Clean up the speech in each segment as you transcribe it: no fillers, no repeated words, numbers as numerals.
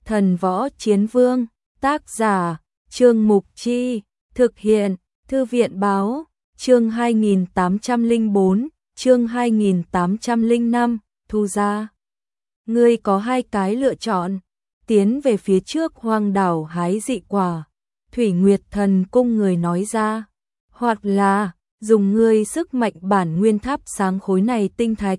Thần Võ Chiến Vương, tác giả, Trương Mục Chi, thực hiện, Thư viện Báo, chương 2804, chương 2805, thu ra. Ngươi có hai cái lựa chọn, tiến về phía trước hoang đảo hái dị quả, Thủy Nguyệt Thần Cung người nói ra, hoặc là dùng ngươi sức mạnh bản nguyên thắp sáng khối này tinh thạch.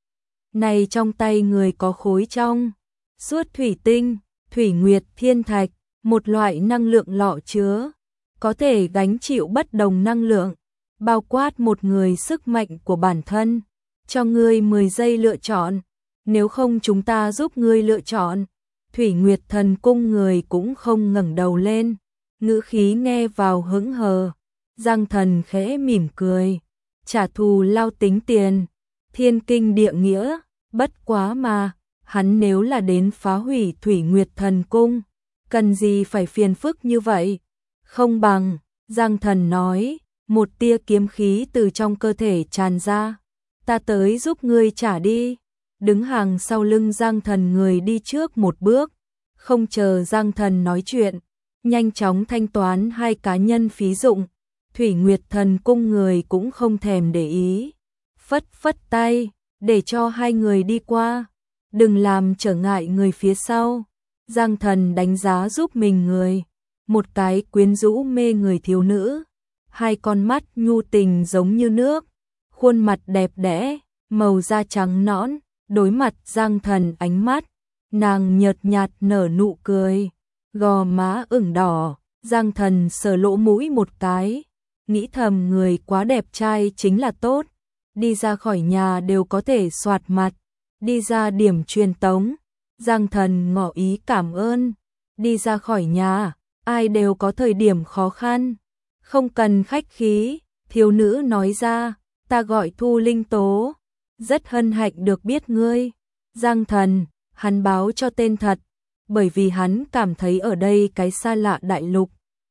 Này trong tay người có khối trong suốt thủy tinh, Thủy Nguyệt Thiên Thạch, một loại năng lượng lọ chứa, có thể gánh chịu bất đồng năng lượng, bao quát một người sức mạnh của bản thân. Cho ngươi 10 giây lựa chọn, nếu không chúng ta giúp ngươi lựa chọn. Thủy Nguyệt Thần Cung người cũng không ngẩng đầu lên, ngữ khí nghe vào hững hờ. Giang Thần khẽ mỉm cười, trả thù lao tính tiền, thiên kinh địa nghĩa, bất quá mà, hắn nếu là đến phá hủy Thủy Nguyệt Thần Cung, cần gì phải phiền phức như vậy? Không bằng, Giang Thần nói, một tia kiếm khí từ trong cơ thể tràn ra, ta tới giúp ngươi trả đi. Đứng hàng sau lưng Giang Thần người đi trước một bước, không chờ Giang Thần nói chuyện, nhanh chóng thanh toán hai cá nhân phí dụng. Thủy Nguyệt Thần Cung người cũng không thèm để ý, phất phất tay, để cho hai người đi qua, đừng làm trở ngại người phía sau. Giang Thần đánh giá giúp mình người, một cái quyến rũ mê người thiếu nữ, hai con mắt nhu tình giống như nước, khuôn mặt đẹp đẽ, màu da trắng nõn, đối mặt Giang Thần ánh mắt, nàng nhợt nhạt nở nụ cười, gò má ửng đỏ. Giang Thần sờ lỗ mũi một cái, nghĩ thầm người quá đẹp trai chính là tốt, đi ra khỏi nhà đều có thể xoạt mặt, đi ra điểm truyền tống. Giang Thần ngỏ ý cảm ơn, đi ra khỏi nhà, ai đều có thời điểm khó khăn, không cần khách khí. Thiếu nữ nói ra, ta gọi Thu Linh Tố, rất hân hạnh được biết ngươi. Giang Thần, hắn báo cho tên thật, bởi vì hắn cảm thấy ở đây cái xa lạ đại lục,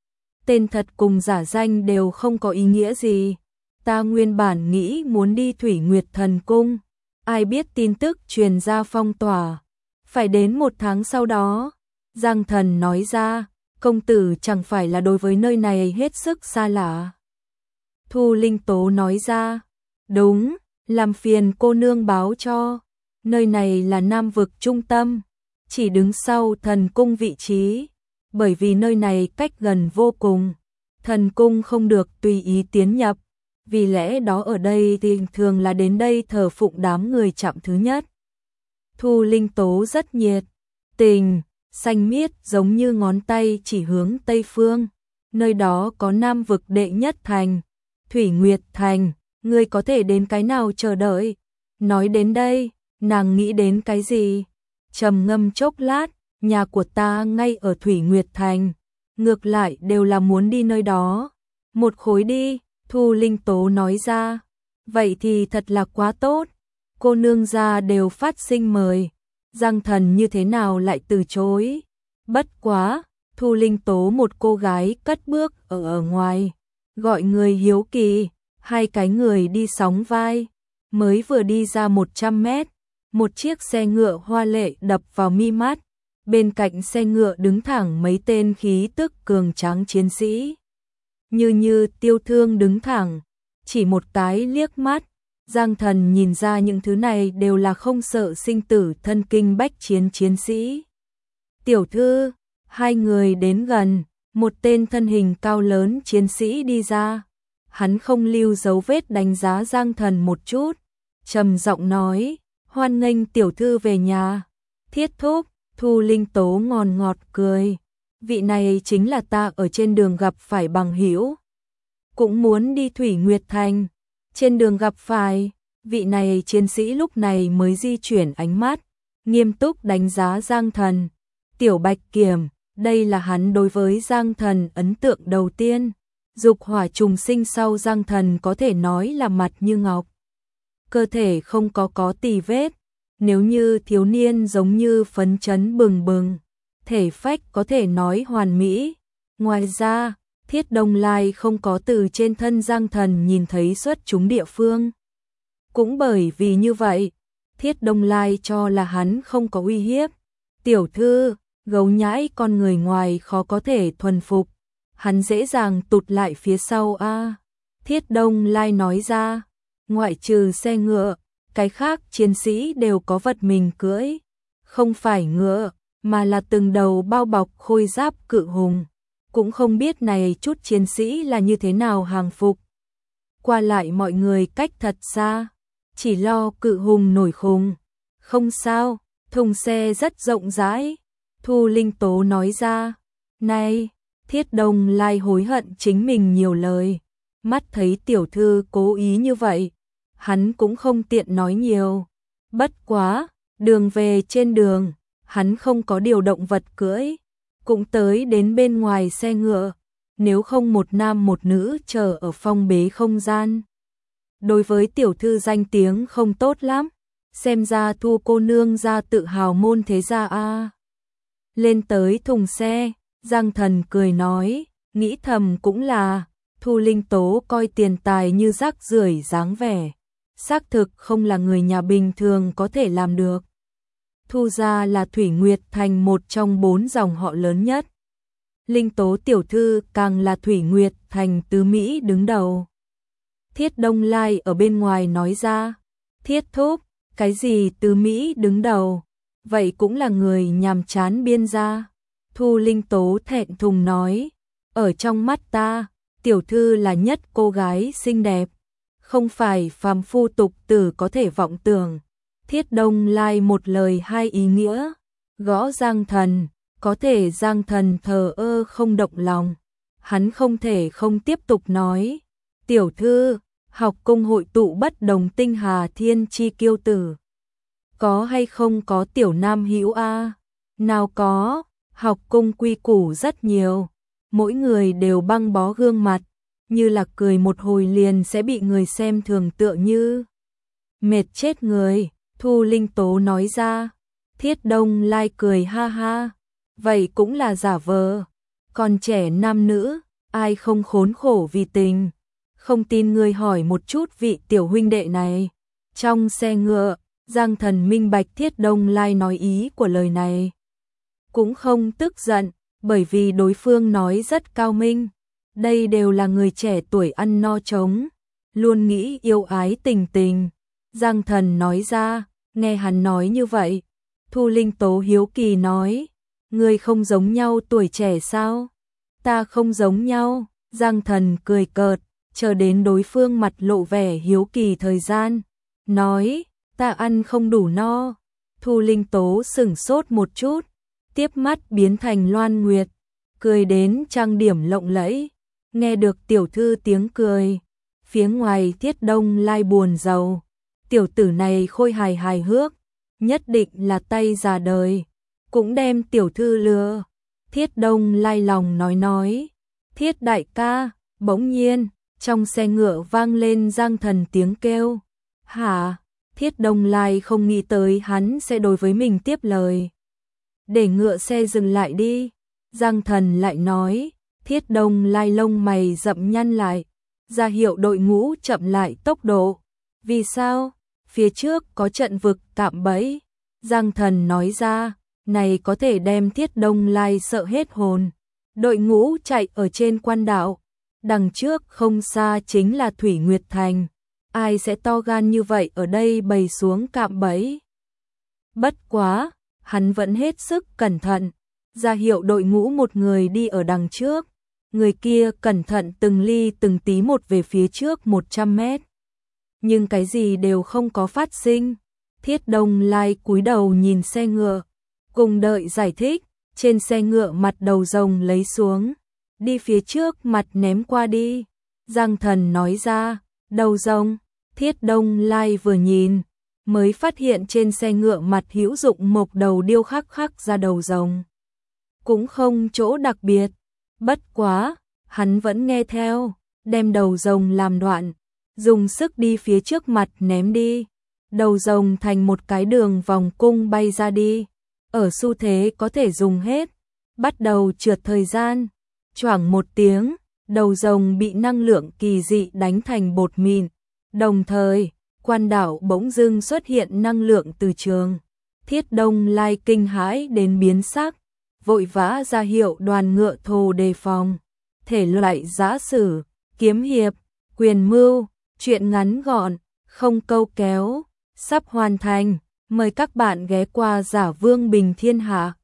tên thật cùng giả danh đều không có ý nghĩa gì. Ta nguyên bản nghĩ muốn đi Thủy Nguyệt Thần Cung, ai biết tin tức truyền ra phong tỏa, phải đến 1 tháng sau đó. Giang Thần nói ra, công tử chẳng phải là đối với nơi này hết sức xa lạ. Thu Linh Tố nói ra, đúng, làm phiền cô nương báo cho, nơi này là Nam vực trung tâm, chỉ đứng sau thần cung vị trí, bởi vì nơi này cách gần vô cùng, thần cung không được tùy ý tiến nhập, vì lẽ đó ở đây thì thường là đến đây thờ phụng đám người chạm thứ nhất. Thu Linh Tố rất nhiệt tình, xanh miết giống như ngón tay chỉ hướng Tây Phương, nơi đó có Nam vực đệ nhất thành, Thủy Nguyệt Thành, ngươi có thể đến cái nào chờ đợi. Nói đến đây, nàng nghĩ đến cái gì? Trầm ngâm chốc lát, nhà của ta ngay ở Thủy Nguyệt Thành, ngược lại đều là muốn đi nơi đó. Một khối đi, Thu Linh Tố nói ra, vậy thì thật là quá tốt, cô nương gia đều phát sinh mời, Giang Thần như thế nào lại từ chối. Bất quá, Thu Linh Tố một cô gái cất bước ở ngoài, gọi người hiếu kỳ, hai cái người đi sóng vai, mới vừa đi ra 100 mét, một chiếc xe ngựa hoa lệ đập vào mi mắt, bên cạnh xe ngựa đứng thẳng mấy tên khí tức cường tráng chiến sĩ. Như Tiêu Thương đứng thẳng, chỉ một cái liếc mắt, Giang Thần nhìn ra những thứ này đều là không sợ sinh tử thân kinh bách chiến chiến sĩ. Tiểu thư, hai người đến gần, một tên thân hình cao lớn chiến sĩ đi ra. Hắn không lưu dấu vết đánh giá Giang Thần một chút, trầm giọng nói, hoan nghênh tiểu thư về nhà. Thiết thúc, Thu Linh Tố ngòn ngọt cười, vị này chính là ta ở trên đường gặp phải bằng hữu, cũng muốn đi Thủy Nguyệt Thành. Trên đường gặp phải, vị này chiến sĩ lúc này mới di chuyển ánh mắt, nghiêm túc đánh giá Giang Thần. Tiểu Bạch Kiểm, đây là hắn đối với Giang Thần ấn tượng đầu tiên. Dục hỏa trùng sinh sau Giang Thần có thể nói là mặt như ngọc, cơ thể không có tì vết, nếu như thiếu niên giống như phấn chấn bừng bừng, thể phách có thể nói hoàn mỹ. Ngoài ra, Thiết Đông Lai không có từ trên thân Giang Thần nhìn thấy xuất chúng địa phương. Cũng bởi vì như vậy, Thiết Đông Lai cho là hắn không có uy hiếp. Tiểu thư, Gấu nhãi con người ngoài khó có thể thuần phục, hắn dễ dàng tụt lại phía sau a. Thiết Đông Lai nói ra, ngoại trừ xe ngựa, cái khác chiến sĩ đều có vật mình cưỡi, không phải ngựa, mà là từng đầu bao bọc khôi giáp cự hùng, cũng không biết này chút chiến sĩ là như thế nào hàng phục. Qua lại mọi người cách thật xa, chỉ lo cự hùng nổi khùng. Không sao, thùng xe rất rộng rãi, Thu Linh Tố nói ra. Này, Thiết Đông Lai hối hận chính mình nhiều lời, mắt thấy tiểu thư cố ý như vậy, hắn cũng không tiện nói nhiều. Bất quá, đường về trên đường, hắn không có điều động vật cưỡi, cũng tới đến bên ngoài xe ngựa, nếu không một nam một nữ chờ ở phong bế không gian. Đối với tiểu thư danh tiếng không tốt lắm, xem ra Thu cô nương ra tự hào môn thế gia a. Lên tới thùng xe, Giang Thần cười nói, nghĩ thầm cũng là, Thu Linh Tố coi tiền tài như rác rưởi dáng vẻ, xác thực không là người nhà bình thường có thể làm được. Thu gia là Thủy Nguyệt Thành một trong 4 dòng họ lớn nhất. Linh Tố tiểu thư càng là Thủy Nguyệt Thành tứ Mỹ đứng đầu. Thiết Đông Lai ở bên ngoài nói ra, Thiết thúc, cái gì tứ Mỹ đứng đầu, vậy cũng là người nhàm chán biên gia. Thu Linh Tố thẹn thùng nói, ở trong mắt ta, tiểu thư là nhất cô gái xinh đẹp, không phải phàm phu tục tử có thể vọng tưởng. Thiết Đông Lai một lời hai ý nghĩa, gõ Giang Thần, có thể Giang Thần thờ ơ không động lòng. Hắn không thể không tiếp tục nói, tiểu thư, học cung hội tụ bất đồng tinh hà thiên chi kiêu tử. Có hay không có tiểu nam hữu a? Nào có, học cung quy củ rất nhiều, mỗi người đều băng bó gương mặt, như là cười một hồi liền sẽ bị người xem thường tựa như mệt chết người. Thu Linh Tố nói ra. Thiết Đông Lai cười ha ha, vậy cũng là giả vờ, còn trẻ nam nữ, ai không khốn khổ vì tình. Không tin ngươi hỏi một chút vị tiểu huynh đệ này. Trong xe ngựa, Giang Thần minh bạch Thiết Đông Lai nói ý của lời này, cũng không tức giận, bởi vì đối phương nói rất cao minh. Đây đều là người trẻ tuổi ăn no trống, luôn nghĩ yêu ái tình tình. Giang Thần nói ra, nghe hắn nói như vậy, Thu Linh Tố hiếu kỳ nói, ngươi không giống nhau tuổi trẻ sao? Ta không giống nhau. Giang Thần cười cợt, chờ đến đối phương mặt lộ vẻ hiếu kỳ thời gian, nói, ta ăn không đủ no. Thu Linh Tố sửng sốt một chút, tiếp mắt biến thành Loan Nguyệt, cười đến trang điểm lộng lẫy. Nghe được tiểu thư tiếng cười, phía ngoài Thiết Đông Lai buồn rầu, tiểu tử này khôi hài hài hước, nhất định là tay già đời, cũng đem tiểu thư lừa. Thiết Đông Lai lòng nói, Thiết đại ca. Bỗng nhiên, trong xe ngựa vang lên Giang Thần tiếng kêu. Hả? Thiết Đông Lai không nghĩ tới hắn sẽ đối với mình tiếp lời. Để ngựa xe dừng lại đi. Giang Thần lại nói. Thiết Đông Lai lông mày rậm nhăn lại, ra hiệu đội ngũ chậm lại tốc độ. Vì sao? Phía trước có trận vực cạm bẫy. Giang Thần nói ra, này có thể đem Thiết Đông Lai sợ hết hồn. Đội ngũ chạy ở trên quan đạo, đằng trước không xa chính là Thủy Nguyệt Thành. Ai sẽ to gan như vậy ở đây bày xuống cạm bẫy? Bất quá, hắn vẫn hết sức cẩn thận, ra hiệu đội ngũ một người đi ở đằng trước. Người kia cẩn thận từng ly từng tí một về phía trước 100 mét. Nhưng cái gì đều không có phát sinh. Thiết Đông Lai cúi đầu nhìn xe ngựa, cùng đợi giải thích. Trên xe ngựa mặt đầu rồng lấy xuống, đi phía trước mặt ném qua đi. Giang Thần nói ra, đầu rồng. Thiết Đông Lai vừa nhìn, mới phát hiện trên xe ngựa mặt hữu dụng mộc đầu điêu khắc ra đầu rồng. Cũng không chỗ đặc biệt. Bất quá, hắn vẫn nghe theo, đem đầu rồng làm đoạn, dùng sức đi phía trước mặt ném đi. Đầu rồng thành một cái đường vòng cung bay ra đi, ở xu thế có thể dùng hết, bắt đầu trượt thời gian. Choảng một tiếng, đầu rồng bị năng lượng kỳ dị đánh thành bột mịn. Đồng thời, quan đảo bỗng dưng xuất hiện năng lượng từ trường. Thiết Đông Lai kinh hãi đến biến sắc, vội vã ra hiệu đoàn ngựa thồ đề phòng. Thể loại giã sử, kiếm hiệp, quyền mưu, truyện ngắn gọn, không câu kéo, sắp hoàn thành. Mời các bạn ghé qua Giả Vương Bình Thiên Hạ.